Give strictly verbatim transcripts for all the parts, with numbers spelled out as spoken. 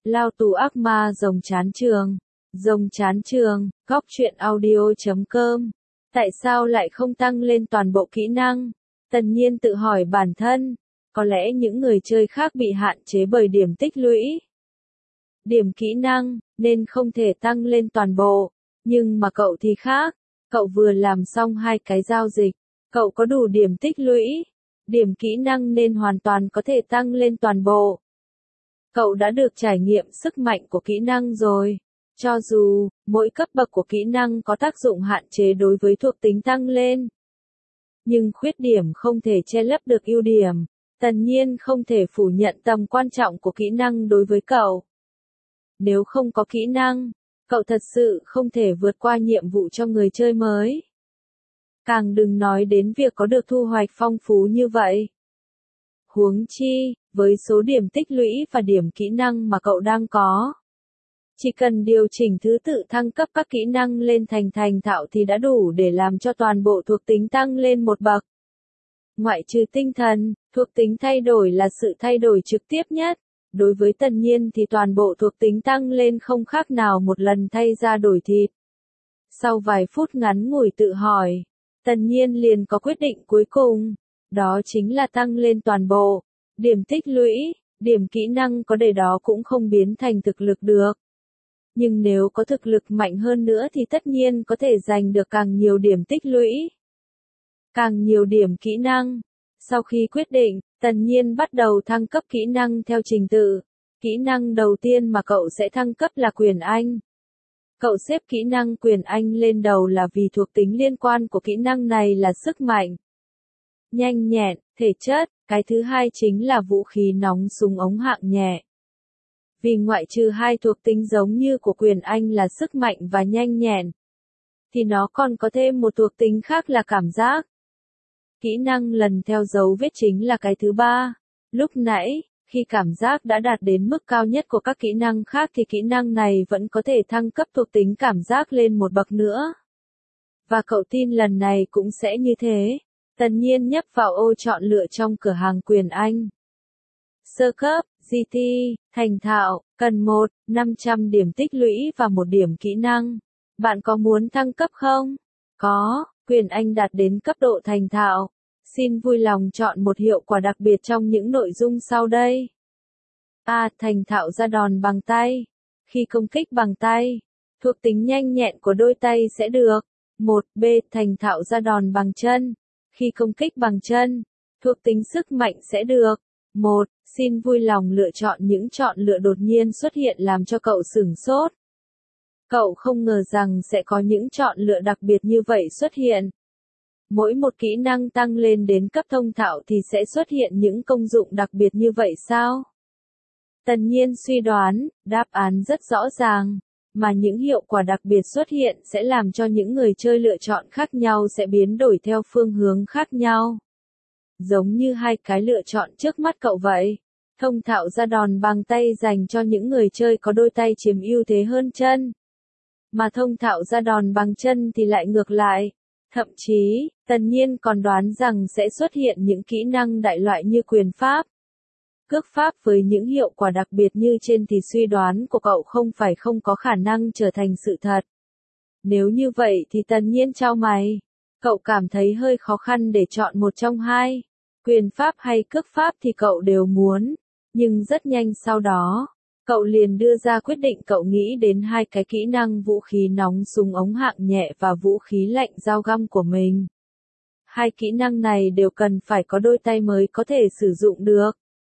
Lao tù ác ma rồng chán trường. Rồng chán trường, góc truyện audio chấm com. Tại sao lại không tăng lên toàn bộ kỹ năng? Tần Nhiên tự hỏi bản thân. Có lẽ những người chơi khác bị hạn chế bởi điểm tích lũy. Điểm kỹ năng, nên không thể tăng lên toàn bộ. Nhưng mà cậu thì khác. Cậu vừa làm xong hai cái giao dịch. Cậu có đủ điểm tích lũy. Điểm kỹ năng nên hoàn toàn có thể tăng lên toàn bộ. Cậu đã được trải nghiệm sức mạnh của kỹ năng rồi. Cho dù, mỗi cấp bậc của kỹ năng có tác dụng hạn chế đối với thuộc tính tăng lên. Nhưng khuyết điểm không thể che lấp được ưu điểm. Tần Nhiên không thể phủ nhận tầm quan trọng của kỹ năng đối với cậu. Nếu không có kỹ năng, cậu thật sự không thể vượt qua nhiệm vụ cho người chơi mới. Càng đừng nói đến việc có được thu hoạch phong phú như vậy. Huống chi, với số điểm tích lũy và điểm kỹ năng mà cậu đang có. Chỉ cần điều chỉnh thứ tự thăng cấp các kỹ năng lên thành thành thạo thì đã đủ để làm cho toàn bộ thuộc tính tăng lên một bậc. Ngoại trừ tinh thần, thuộc tính thay đổi là sự thay đổi trực tiếp nhất. Đối với Tần Nhiên thì toàn bộ thuộc tính tăng lên không khác nào một lần thay ra đổi thịt. Sau vài phút ngắn ngủi tự hỏi, Tần Nhiên liền có quyết định cuối cùng. Đó chính là tăng lên toàn bộ. Điểm tích lũy, điểm kỹ năng có để đó cũng không biến thành thực lực được. Nhưng nếu có thực lực mạnh hơn nữa thì tất nhiên có thể giành được càng nhiều điểm tích lũy. Càng nhiều điểm kỹ năng. Sau khi quyết định, Tần Nhiên bắt đầu thăng cấp kỹ năng theo trình tự. Kỹ năng đầu tiên mà cậu sẽ thăng cấp là quyền Anh. Cậu xếp kỹ năng quyền Anh lên đầu là vì thuộc tính liên quan của kỹ năng này là sức mạnh, nhanh nhẹn, thể chất. Cái thứ hai chính là vũ khí nóng súng ống hạng nhẹ. Vì ngoại trừ hai thuộc tính giống như của quyền Anh là sức mạnh và nhanh nhẹn, thì nó còn có thêm một thuộc tính khác là cảm giác. Kỹ năng lần theo dấu vết chính là cái thứ ba. Lúc nãy, khi cảm giác đã đạt đến mức cao nhất của các kỹ năng khác thì kỹ năng này vẫn có thể thăng cấp thuộc tính cảm giác lên một bậc nữa. Và cậu tin lần này cũng sẽ như thế. Tần Nhiên nhấp vào ô chọn lựa trong cửa hàng quyền Anh. Sơ cấp, giê tê, thành thạo, cần một, năm trăm điểm tích lũy và một điểm kỹ năng. Bạn có muốn thăng cấp không? Có, quyền Anh đạt đến cấp độ thành thạo. Xin vui lòng chọn một hiệu quả đặc biệt trong những nội dung sau đây. A. Thành thạo ra đòn bằng tay. Khi công kích bằng tay, thuộc tính nhanh nhẹn của đôi tay sẽ được. một. B. Thành thạo ra đòn bằng chân. Khi công kích bằng chân, thuộc tính sức mạnh sẽ được. một. Xin vui lòng lựa chọn những chọn lựa đột nhiên xuất hiện làm cho cậu sửng sốt. Cậu không ngờ rằng sẽ có những chọn lựa đặc biệt như vậy xuất hiện. Mỗi một kỹ năng tăng lên đến cấp thông thạo thì sẽ xuất hiện những công dụng đặc biệt như vậy sao? Tần Nhiên suy đoán, đáp án rất rõ ràng, mà những hiệu quả đặc biệt xuất hiện sẽ làm cho những người chơi lựa chọn khác nhau sẽ biến đổi theo phương hướng khác nhau. Giống như hai cái lựa chọn trước mắt cậu vậy. Thông thạo ra đòn bằng tay dành cho những người chơi có đôi tay chiếm ưu thế hơn chân. Mà thông thạo ra đòn bằng chân thì lại ngược lại. Thậm chí, Tần Nhiên còn đoán rằng sẽ xuất hiện những kỹ năng đại loại như quyền pháp, cước pháp với những hiệu quả đặc biệt như trên thì suy đoán của cậu không phải không có khả năng trở thành sự thật. Nếu như vậy thì Tần Nhiên chau mày. Cậu cảm thấy hơi khó khăn để chọn một trong hai. Quyền pháp hay cước pháp thì cậu đều muốn. Nhưng rất nhanh sau đó, cậu liền đưa ra quyết định. Cậu nghĩ đến hai cái kỹ năng vũ khí nóng súng ống hạng nhẹ và vũ khí lạnh dao găm của mình. Hai kỹ năng này đều cần phải có đôi tay mới có thể sử dụng được.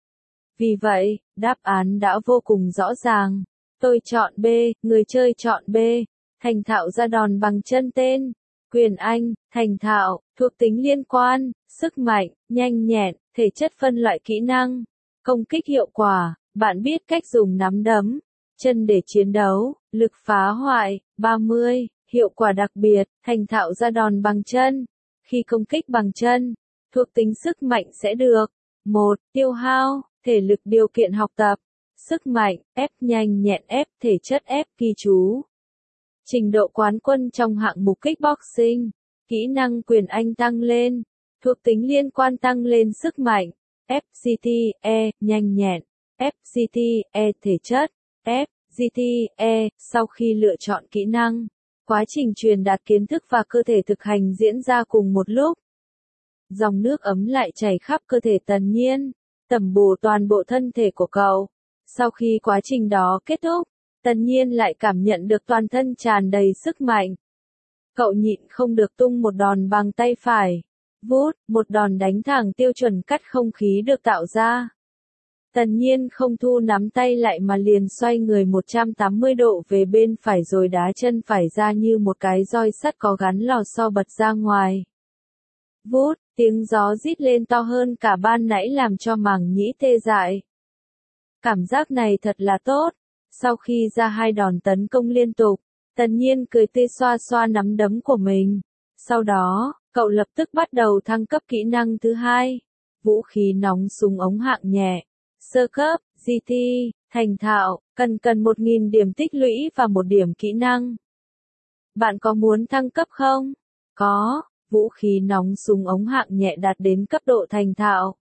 Vì vậy, đáp án đã vô cùng rõ ràng. Tôi chọn B, người chơi chọn B. Thành thạo ra đòn bằng chân tên. Quyền Anh, thành thạo, thuộc tính liên quan, sức mạnh, nhanh nhẹn, thể chất phân loại kỹ năng. Công kích hiệu quả, bạn biết cách dùng nắm đấm, chân để chiến đấu, lực phá hoại, ba mươi, hiệu quả đặc biệt, thành thạo ra đòn bằng chân. Khi công kích bằng chân, thuộc tính sức mạnh sẽ được. một. Tiêu hao, thể lực điều kiện học tập, sức mạnh, F nhanh nhẹn F thể chất F ghi chú. Trình độ quán quân trong hạng mục kickboxing, kỹ năng quyền Anh tăng lên, thuộc tính liên quan tăng lên sức mạnh, F C T E nhanh nhẹn, F C T E thể chất, F, G T, E, sau khi lựa chọn kỹ năng, quá trình truyền đạt kiến thức và cơ thể thực hành diễn ra cùng một lúc. Dòng nước ấm lại chảy khắp cơ thể Tần Nhiên, tẩm bổ toàn bộ thân thể của cậu. Sau khi quá trình đó kết thúc, Tần Nhiên lại cảm nhận được toàn thân tràn đầy sức mạnh. Cậu nhịn không được tung một đòn bằng tay phải. Vút, một đòn đánh thẳng tiêu chuẩn cắt không khí được tạo ra. Tần Nhiên không thu nắm tay lại mà liền xoay người một trăm tám mươi độ về bên phải rồi đá chân phải ra như một cái roi sắt có gắn lò xo bật ra ngoài. Vút, tiếng gió rít lên to hơn cả ban nãy làm cho màng nhĩ tê dại. Cảm giác này thật là tốt. Sau khi ra hai đòn tấn công liên tục, Tần Nhiên cười tươi xoa xoa nắm đấm của mình. Sau đó, cậu lập tức bắt đầu thăng cấp kỹ năng thứ hai. Vũ khí nóng súng ống hạng nhẹ. Sơ cấp, G T, thành thạo, cần cần một nghìn điểm tích lũy và một điểm kỹ năng. Bạn có muốn thăng cấp không? Có, vũ khí nóng súng ống hạng nhẹ đạt đến cấp độ thành thạo.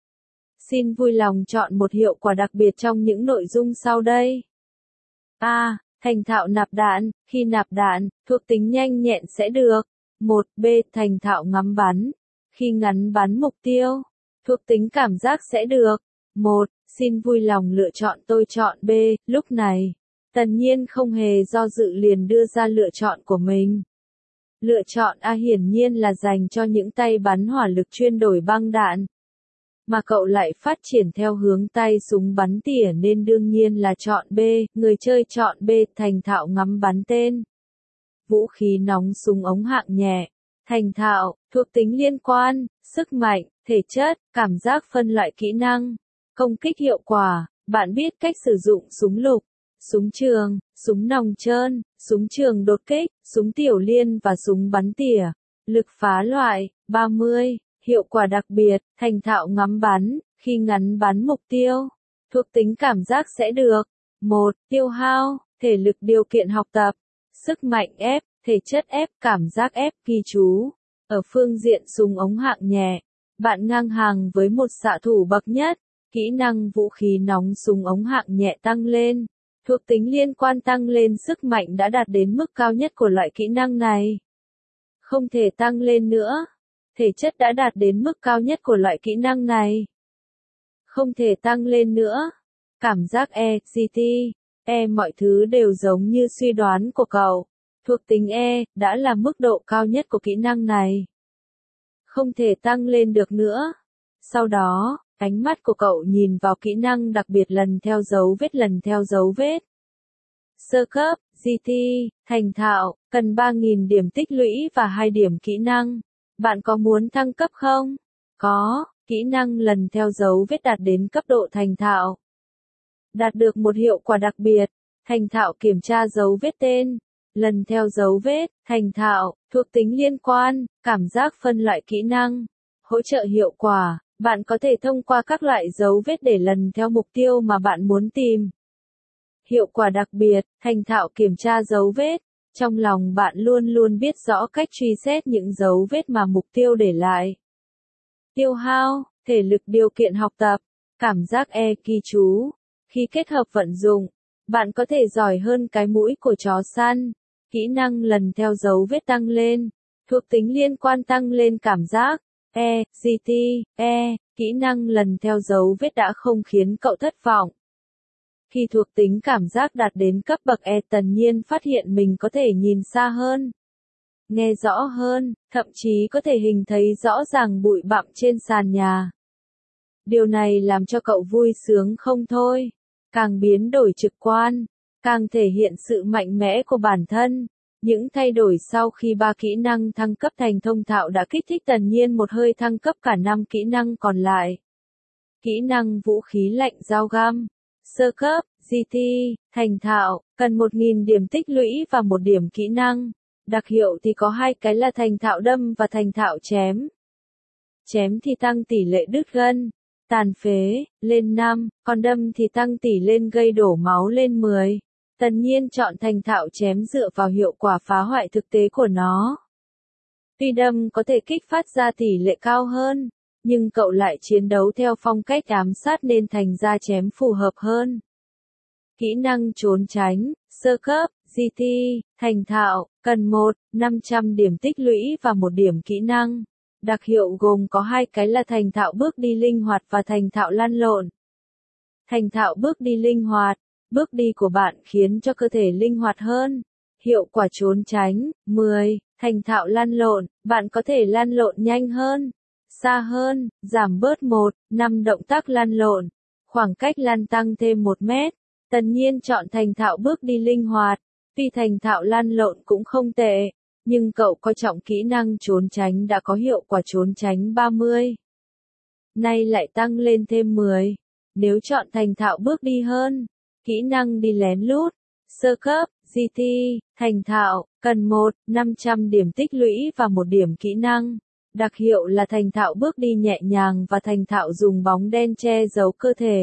Xin vui lòng chọn một hiệu quả đặc biệt trong những nội dung sau đây. A. Thành thạo nạp đạn, khi nạp đạn, thuộc tính nhanh nhẹn sẽ được. một. B. Thành thạo ngắm bắn, khi ngắn bắn mục tiêu, thuộc tính cảm giác sẽ được. một. Xin vui lòng lựa chọn tôi chọn B, lúc này. Tần Nhiên không hề do dự liền đưa ra lựa chọn của mình. Lựa chọn A hiển nhiên là dành cho những tay bắn hỏa lực chuyên đổi băng đạn. Mà cậu lại phát triển theo hướng tay súng bắn tỉa nên đương nhiên là chọn B, người chơi chọn B, thành thạo ngắm bắn tên. Vũ khí nóng súng ống hạng nhẹ, thành thạo, thuộc tính liên quan, sức mạnh, thể chất, cảm giác phân loại kỹ năng, công kích hiệu quả, bạn biết cách sử dụng súng lục, súng trường, súng nòng trơn, súng trường đột kích, súng tiểu liên và súng bắn tỉa, lực phá loại, ba mươi. Hiệu quả đặc biệt, thành thạo ngắm bắn, khi ngắn bắn mục tiêu. Thuộc tính cảm giác sẽ được. một. Tiêu hao, thể lực điều kiện học tập. Sức mạnh F, thể chất F, cảm giác F, ghi chú. Ở phương diện súng ống hạng nhẹ, bạn ngang hàng với một xạ thủ bậc nhất. Kỹ năng vũ khí nóng súng ống hạng nhẹ tăng lên. Thuộc tính liên quan tăng lên sức mạnh đã đạt đến mức cao nhất của loại kỹ năng này. Không thể tăng lên nữa. Thể chất đã đạt đến mức cao nhất của loại kỹ năng này. Không thể tăng lên nữa. Cảm giác E, G T, E mọi thứ đều giống như suy đoán của cậu. Thuộc tính E, đã là mức độ cao nhất của kỹ năng này. Không thể tăng lên được nữa. Sau đó, ánh mắt của cậu nhìn vào kỹ năng đặc biệt lần theo dấu vết lần theo dấu vết. Sơ cấp, G T, thành thạo, cần ba nghìn điểm tích lũy và hai điểm kỹ năng. Bạn có muốn thăng cấp không? Có, kỹ năng lần theo dấu vết đạt đến cấp độ thành thạo. Đạt được một hiệu quả đặc biệt, thành thạo kiểm tra dấu vết tên, lần theo dấu vết, thành thạo, thuộc tính liên quan, cảm giác phân loại kỹ năng, hỗ trợ hiệu quả, bạn có thể thông qua các loại dấu vết để lần theo mục tiêu mà bạn muốn tìm. Hiệu quả đặc biệt, thành thạo kiểm tra dấu vết. Trong lòng bạn luôn luôn biết rõ cách truy xét những dấu vết mà mục tiêu để lại. Tiêu hao, thể lực điều kiện học tập, cảm giác E, ghi chú. Khi kết hợp vận dụng, bạn có thể giỏi hơn cái mũi của chó săn. Kỹ năng lần theo dấu vết tăng lên. Thuộc tính liên quan tăng lên cảm giác. E, G T, E, kỹ năng lần theo dấu vết đã không khiến cậu thất vọng. Khi thuộc tính cảm giác đạt đến cấp bậc E, Tần Nhiên phát hiện mình có thể nhìn xa hơn, nghe rõ hơn, thậm chí có thể hình thấy rõ ràng bụi bặm trên sàn nhà. Điều này làm cho cậu vui sướng không thôi, càng biến đổi trực quan, càng thể hiện sự mạnh mẽ của bản thân. Những thay đổi sau khi ba kỹ năng thăng cấp thành thông thạo đã kích thích Tần Nhiên một hơi thăng cấp cả năm kỹ năng còn lại. Kỹ năng vũ khí lạnh dao găm. Sơ cấp, G T, thành thạo, cần một nghìn điểm tích lũy và một điểm kỹ năng. Đặc hiệu thì có hai cái là thành thạo đâm và thành thạo chém. Chém thì tăng tỷ lệ đứt gân, tàn phế, lên năm, còn đâm thì tăng tỷ lên gây đổ máu lên mười. Tần Nhiên chọn thành thạo chém dựa vào hiệu quả phá hoại thực tế của nó. Tuy đâm có thể kích phát ra tỷ lệ cao hơn, nhưng cậu lại chiến đấu theo phong cách ám sát nên thành ra chém phù hợp hơn. Kỹ năng trốn tránh, sơ cấp, giê tê, thành thạo, cần một, năm trăm điểm tích lũy và một điểm kỹ năng. Đặc hiệu gồm có hai cái là thành thạo bước đi linh hoạt và thành thạo lăn lộn. Thành thạo bước đi linh hoạt, bước đi của bạn khiến cho cơ thể linh hoạt hơn. Hiệu quả trốn tránh, mười, thành thạo lăn lộn, bạn có thể lăn lộn nhanh hơn, xa hơn, giảm bớt một, năm động tác lăn lộn, khoảng cách lăn tăng thêm một mét. Tần Nhiên chọn thành thạo bước đi linh hoạt, tuy thành thạo lăn lộn cũng không tệ, nhưng cậu coi trọng kỹ năng trốn tránh đã có hiệu quả trốn tránh ba mươi. Nay lại tăng lên thêm mười. Nếu chọn thành thạo bước đi hơn, kỹ năng đi lén lút, sơ cấp, giê tê, thành thạo, cần một, năm trăm điểm tích lũy và một điểm kỹ năng. Đặc hiệu là thành thạo bước đi nhẹ nhàng và thành thạo dùng bóng đen che giấu cơ thể.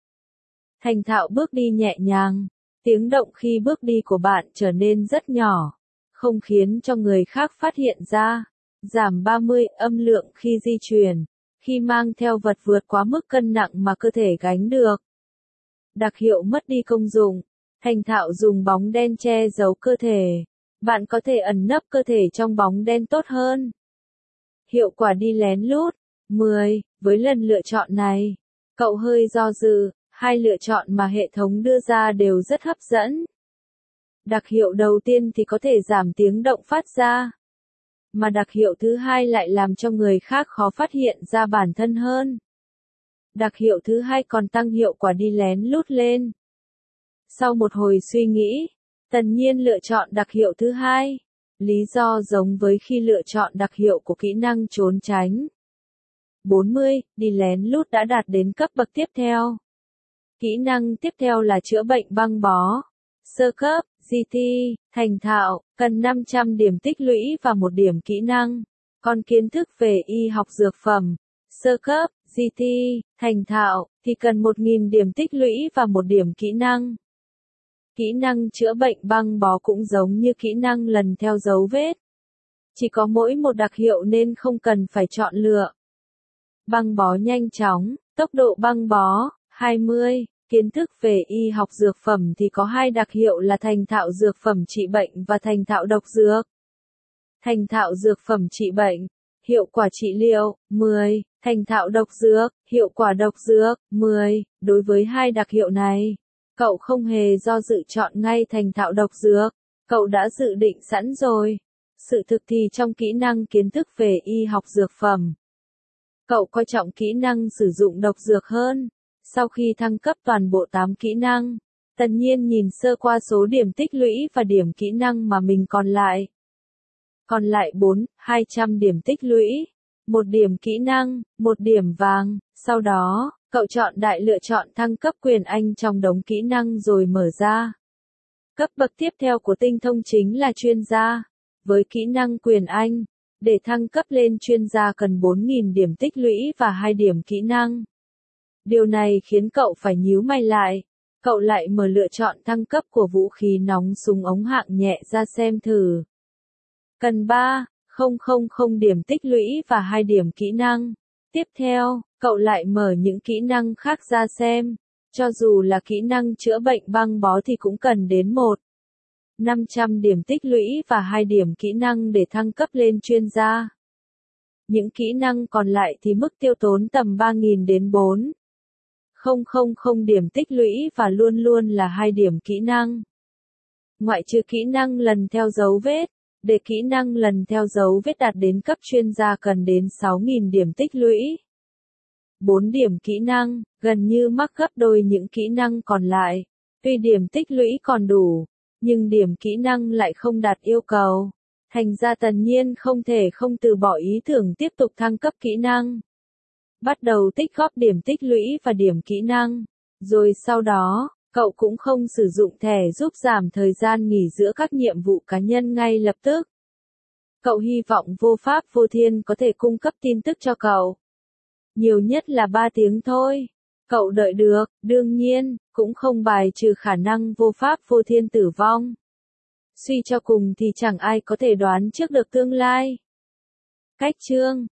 Thành thạo bước đi nhẹ nhàng, tiếng động khi bước đi của bạn trở nên rất nhỏ, không khiến cho người khác phát hiện ra. Giảm ba mươi âm lượng khi di chuyển, khi mang theo vật vượt quá mức cân nặng mà cơ thể gánh được. Đặc hiệu mất đi công dụng, thành thạo dùng bóng đen che giấu cơ thể, bạn có thể ẩn nấp cơ thể trong bóng đen tốt hơn. Hiệu quả đi lén lút, mười, với lần lựa chọn này, cậu hơi do dự, hai lựa chọn mà hệ thống đưa ra đều rất hấp dẫn. Đặc hiệu đầu tiên thì có thể giảm tiếng động phát ra, mà đặc hiệu thứ hai lại làm cho người khác khó phát hiện ra bản thân hơn. Đặc hiệu thứ hai còn tăng hiệu quả đi lén lút lên. Sau một hồi suy nghĩ, Tần Nhiên lựa chọn đặc hiệu thứ hai. Lý do giống với khi lựa chọn đặc hiệu của kỹ năng trốn tránh. bốn mươi, đi lén lút đã đạt đến cấp bậc tiếp theo. Kỹ năng tiếp theo là chữa bệnh băng bó. Sơ cấp, giê tê, thành thạo, cần năm trăm điểm tích lũy và một điểm kỹ năng. Còn kiến thức về y học dược phẩm, sơ cấp, giê tê, thành thạo, thì cần một nghìn điểm tích lũy và một điểm kỹ năng. Kỹ năng chữa bệnh băng bó cũng giống như kỹ năng lần theo dấu vết. Chỉ có mỗi một đặc hiệu nên không cần phải chọn lựa. Băng bó nhanh chóng, tốc độ băng bó, hai mươi. Kiến thức về y học dược phẩm thì có hai đặc hiệu là thành thạo dược phẩm trị bệnh và thành thạo độc dược. Thành thạo dược phẩm trị bệnh, hiệu quả trị liệu, mười. Thành thạo độc dược, hiệu quả độc dược, mười. Đối với hai đặc hiệu này, cậu không hề do dự chọn ngay thành thạo độc dược, cậu đã dự định sẵn rồi. Sự thực thì trong kỹ năng kiến thức về y học dược phẩm, cậu coi trọng kỹ năng sử dụng độc dược hơn. Sau khi thăng cấp toàn bộ tám kỹ năng, Tần Nhiên nhìn sơ qua số điểm tích lũy và điểm kỹ năng mà mình còn lại. Còn lại bốn, hai trăm điểm tích lũy, một điểm kỹ năng, một điểm vàng. Sau đó, cậu chọn đại lựa chọn thăng cấp quyền Anh trong đống kỹ năng rồi mở ra. Cấp bậc tiếp theo của tinh thông chính là chuyên gia. Với kỹ năng quyền Anh, để thăng cấp lên chuyên gia cần bốn nghìn điểm tích lũy và hai điểm kỹ năng. Điều này khiến cậu phải nhíu mày lại. Cậu lại mở lựa chọn thăng cấp của vũ khí nóng súng ống hạng nhẹ ra xem thử. Cần ba nghìn điểm tích lũy và hai điểm kỹ năng. Tiếp theo, cậu lại mở những kỹ năng khác ra xem. Cho dù là kỹ năng chữa bệnh băng bó thì cũng cần đến một nghìn năm trăm điểm tích lũy và hai điểm kỹ năng để thăng cấp lên chuyên gia. Những kỹ năng còn lại thì mức tiêu tốn tầm ba nghìn đến bốn nghìn điểm tích lũy và luôn luôn là hai điểm kỹ năng. Ngoại trừ kỹ năng lần theo dấu vết, để kỹ năng lần theo dấu vết đạt đến cấp chuyên gia cần đến sáu nghìn điểm tích lũy. bốn điểm kỹ năng, gần như mắc gấp đôi những kỹ năng còn lại. Tuy điểm tích lũy còn đủ, nhưng điểm kỹ năng lại không đạt yêu cầu. Thành ra Tần Nhiên không thể không từ bỏ ý tưởng tiếp tục thăng cấp kỹ năng. Bắt đầu tích góp điểm tích lũy và điểm kỹ năng. Rồi sau đó, cậu cũng không sử dụng thẻ giúp giảm thời gian nghỉ giữa các nhiệm vụ cá nhân ngay lập tức. Cậu hy vọng vô pháp vô thiên có thể cung cấp tin tức cho cậu. Nhiều nhất là ba tiếng thôi. Cậu đợi được, đương nhiên, cũng không bài trừ khả năng vô pháp vô thiên tử vong. Suy cho cùng thì chẳng ai có thể đoán trước được tương lai. Cách chương